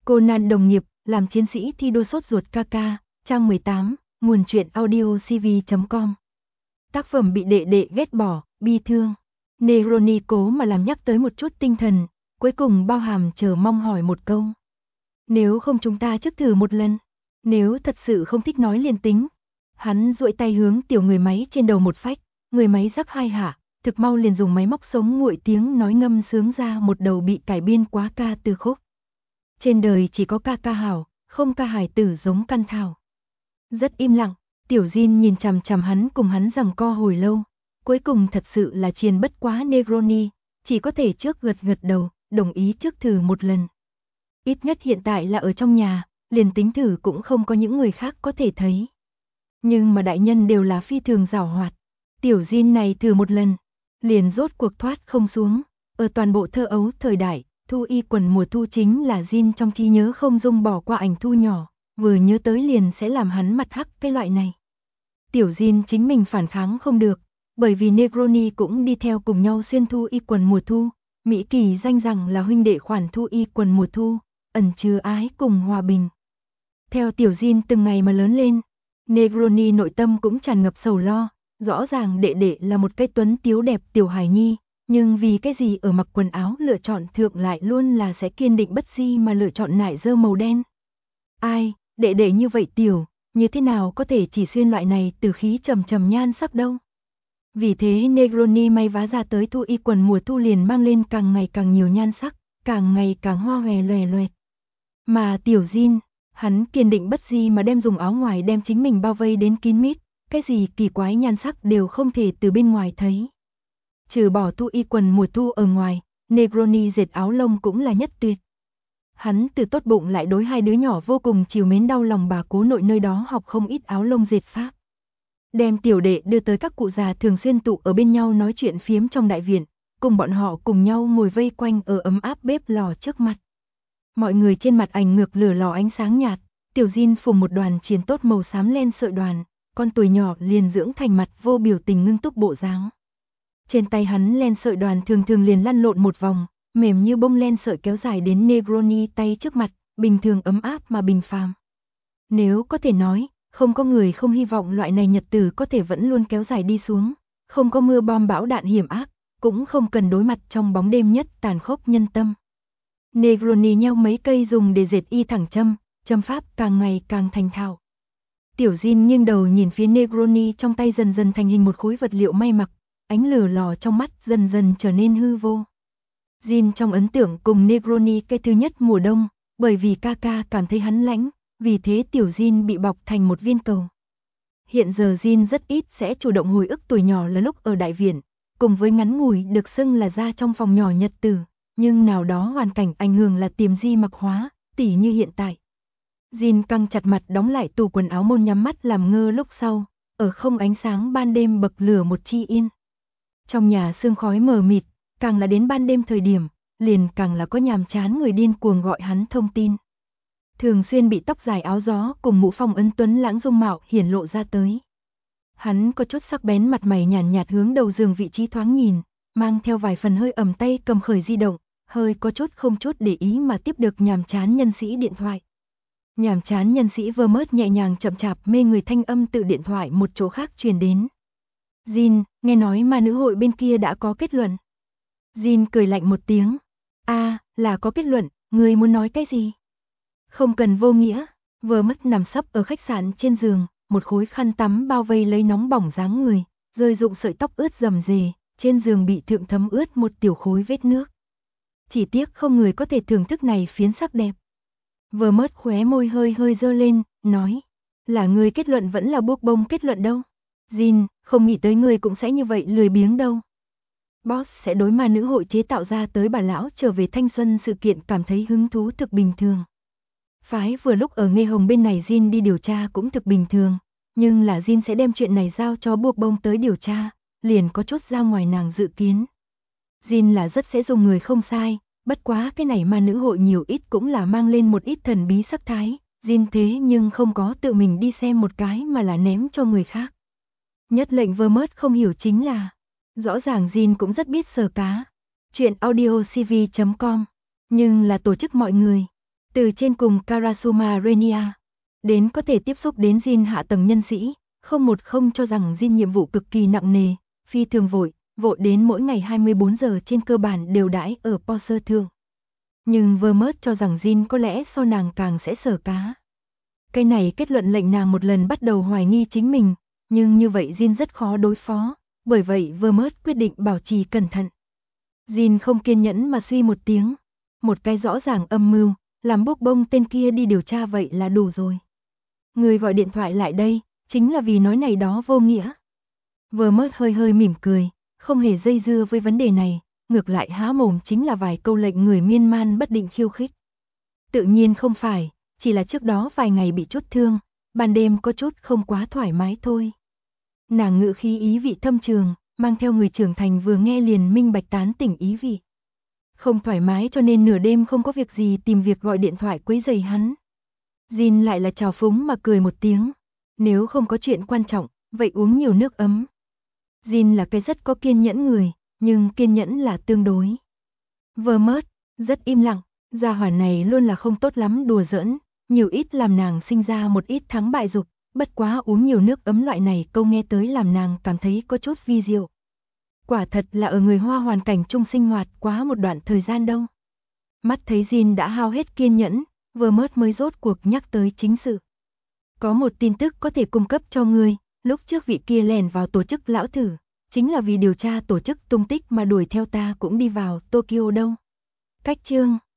Conan đồng nghiệp, làm chiến sĩ thi đua sốt ruột ca, trang 18, nguồn truyện audio cv.com. Tác phẩm bị đệ đệ ghét bỏ, bi thương. Neroni cố mà làm nhắc tới một chút tinh thần, cuối cùng bao hàm chờ mong hỏi một câu. Nếu không chúng ta trước thử một lần, nếu thật sự không thích nói liền tính. Hắn duỗi tay hướng tiểu người máy trên đầu một phách, người máy rắc hai hạ, thực mau liền dùng máy móc sống nguội tiếng nói ngâm sướng ra một đầu bị cải biên quá ca từ khúc. Trên đời chỉ có ca hảo, không ca hài tử giống căn thảo. Rất im lặng, tiểu Jin nhìn chằm chằm hắn cùng hắn giằng co hồi lâu, cuối cùng thật sự là chiền bất quá Negroni, chỉ có thể trước gật đầu, đồng ý trước thử một lần. Ít nhất hiện tại là ở trong nhà, liền tính thử cũng không có những người khác có thể thấy. Nhưng mà đại nhân đều là phi thường giảo hoạt, tiểu Jin này thử một lần, liền rốt cuộc thoát không xuống, ở toàn bộ thơ ấu thời đại. Thu y quần mùa thu chính là Jin trong trí nhớ không dung bỏ qua ảnh thu nhỏ, vừa nhớ tới liền sẽ làm hắn mặt hắc cái loại này. Tiểu Jin chính mình phản kháng không được, bởi vì Negroni cũng đi theo cùng nhau xuyên thu y quần mùa thu, Mỹ Kỳ danh rằng là huynh đệ khoản thu y quần mùa thu, ẩn chứa ái cùng hòa bình. Theo tiểu Jin từng ngày mà lớn lên, Negroni nội tâm cũng tràn ngập sầu lo, rõ ràng đệ đệ là một cái tuấn tiếu đẹp tiểu hài nhi. Nhưng vì cái gì ở mặc quần áo lựa chọn thượng lại luôn là sẽ kiên định bất di mà lựa chọn nải dơ màu đen. Ai, đệ đệ như vậy tiểu, như thế nào có thể chỉ xuyên loại này từ khí trầm nhan sắc đâu. Vì thế Negroni may vá ra tới thu y quần mùa thu liền mang lên càng ngày càng nhiều nhan sắc, càng ngày càng hoa hòe loè loẹt. Mà tiểu Jin, hắn kiên định bất di mà đem dùng áo ngoài đem chính mình bao vây đến kín mít, cái gì kỳ quái nhan sắc đều không thể từ bên ngoài thấy. Trừ bỏ thu y quần mùa thu ở ngoài, Negroni dệt áo lông cũng là nhất tuyệt. Hắn từ tốt bụng lại đối hai đứa nhỏ vô cùng chiều mến đau lòng bà cố nội nơi đó học không ít áo lông dệt pháp. Đem tiểu đệ đưa tới các cụ già thường xuyên tụ ở bên nhau nói chuyện phiếm trong đại viện, cùng bọn họ cùng nhau ngồi vây quanh ở ấm áp bếp lò trước mặt. Mọi người trên mặt ảnh ngược lửa lò ánh sáng nhạt, tiểu Jin phùng một đoàn chiến tốt màu xám len sợi đoàn, con tuổi nhỏ liền dưỡng thành mặt vô biểu tình ngưng túc bộ dáng. Trên tay hắn len sợi đoàn thường liền lăn lộn một vòng, mềm như bông len sợi kéo dài đến Negroni tay trước mặt, bình thường ấm áp mà bình phàm. Nếu có thể nói, không có người không hy vọng loại này nhật tử có thể vẫn luôn kéo dài đi xuống, không có mưa bom bão đạn hiểm ác, cũng không cần đối mặt trong bóng đêm nhất tàn khốc nhân tâm. Negroni nheo mấy cây dùng để dệt y thẳng châm pháp càng ngày càng thành thạo. Tiểu Jin nghiêng đầu nhìn phía Negroni trong tay dần dần thành hình một khối vật liệu may mặc. Ánh lửa lò trong mắt dần dần trở nên hư vô. Jin trong ấn tượng cùng Negroni cái thứ nhất mùa đông, bởi vì ca cảm thấy hắn lãnh, vì thế tiểu Jin bị bọc thành một viên cầu. Hiện giờ Jin rất ít sẽ chủ động hồi ức tuổi nhỏ là lúc ở đại viện, cùng với ngắn ngủi được xưng là ra trong phòng nhỏ nhật tử, nhưng nào đó hoàn cảnh ảnh hưởng là tiềm di mặc hóa, tỉ như hiện tại. Jin căng chặt mặt đóng lại tủ quần áo môn nhắm mắt làm ngơ lúc sau, ở không ánh sáng ban đêm bậc lửa một chi yên. Trong nhà sương khói mờ mịt, càng là đến ban đêm thời điểm, liền càng là có nhàm chán người điên cuồng gọi hắn thông tin. Thường xuyên bị tóc dài áo gió cùng mũ phông ấn tuấn lãng dung mạo hiển lộ ra tới. Hắn có chút sắc bén mặt mày nhàn nhạt hướng đầu giường vị trí thoáng nhìn, mang theo vài phần hơi ẩm tay cầm khởi di động, hơi có chút không chút để ý mà tiếp được nhàm chán nhân sĩ điện thoại. Nhàm chán nhân sĩ Vermont nhẹ nhàng chậm chạp mê người thanh âm từ điện thoại một chỗ khác truyền đến. Jin, nghe nói ma nữ hội bên kia đã có kết luận. Jin cười lạnh một tiếng. Là có kết luận, người muốn nói cái gì? Không cần vô nghĩa, Vermont nằm sấp ở khách sạn trên giường, một khối khăn tắm bao vây lấy nóng bỏng dáng người, rơi rụng sợi tóc ướt rầm rề, trên giường bị thượng thấm ướt một tiểu khối vết nước. Chỉ tiếc không người có thể thưởng thức này phiến sắc đẹp. Vermont khóe môi hơi dơ lên, nói, là người kết luận vẫn là buộc bông kết luận đâu. Jin, không nghĩ tới người cũng sẽ như vậy lười biếng đâu. Boss sẽ đối ma nữ hội chế tạo ra tới bà lão trở về thanh xuân sự kiện cảm thấy hứng thú thực bình thường. Phái vừa lúc ở Nghê Hồng bên này Jin đi điều tra cũng thực bình thường, nhưng là Jin sẽ đem chuyện này giao cho buộc bông tới điều tra, liền có chút ra ngoài nàng dự kiến. Jin là rất sẽ dùng người không sai, bất quá cái này ma nữ hội nhiều ít cũng là mang lên một ít thần bí sắc thái, Jin thế nhưng không có tự mình đi xem một cái mà là ném cho người khác. Nhất lệnh Vermont không hiểu chính là, rõ ràng Jin cũng rất biết sờ cá. Chuyện audio cv.com, nhưng là tổ chức mọi người. Từ trên cùng Karasuma Renia đến có thể tiếp xúc đến Jin hạ tầng nhân sĩ, 010 cho rằng Jin nhiệm vụ cực kỳ nặng nề, phi thường vội đến mỗi ngày 24 giờ trên cơ bản đều đãi ở Porsche thường. Nhưng Vermont cho rằng Jin có lẽ so nàng càng sẽ sở cá. Cái này kết luận lệnh nàng một lần bắt đầu hoài nghi chính mình, nhưng như vậy Jin rất khó đối phó, bởi vậy Vermont quyết định bảo trì cẩn thận. Jin không kiên nhẫn mà suy một tiếng, một cái rõ ràng âm mưu, làm bốc bông tên kia đi điều tra vậy là đủ rồi. Người gọi điện thoại lại đây, chính là vì nói này đó vô nghĩa. Vermont hơi mỉm cười, không hề dây dưa với vấn đề này, ngược lại há mồm chính là vài câu lệnh người miên man bất định khiêu khích. Tự nhiên không phải, chỉ là trước đó vài ngày bị chút thương, ban đêm có chút không quá thoải mái thôi. Nàng ngữ khí ý vị thâm trường, mang theo người trưởng thành vừa nghe liền minh bạch tán tỉnh ý vị. Không thoải mái cho nên nửa đêm không có việc gì tìm việc gọi điện thoại quấy rầy hắn. Jin lại là trào phúng mà cười một tiếng, nếu không có chuyện quan trọng, vậy uống nhiều nước ấm. Jin là cái rất có kiên nhẫn người, nhưng kiên nhẫn là tương đối. Vermont rất im lặng, gia hỏa này luôn là không tốt lắm đùa giỡn, nhiều ít làm nàng sinh ra một ít thắng bại dục, bất quá uống nhiều nước ấm loại này câu nghe tới làm nàng cảm thấy có chút vi diệu. Quả thật là ở người Hoa hoàn cảnh chung sinh hoạt quá một đoạn thời gian đâu. Mắt thấy Jin đã hao hết kiên nhẫn, Vermont mới rốt cuộc nhắc tới chính sự. Có một tin tức có thể cung cấp cho ngươi, lúc trước vị kia lèn vào tổ chức lão thử, chính là vì điều tra tổ chức tung tích mà đuổi theo ta cũng đi vào Tokyo đâu. Cách chương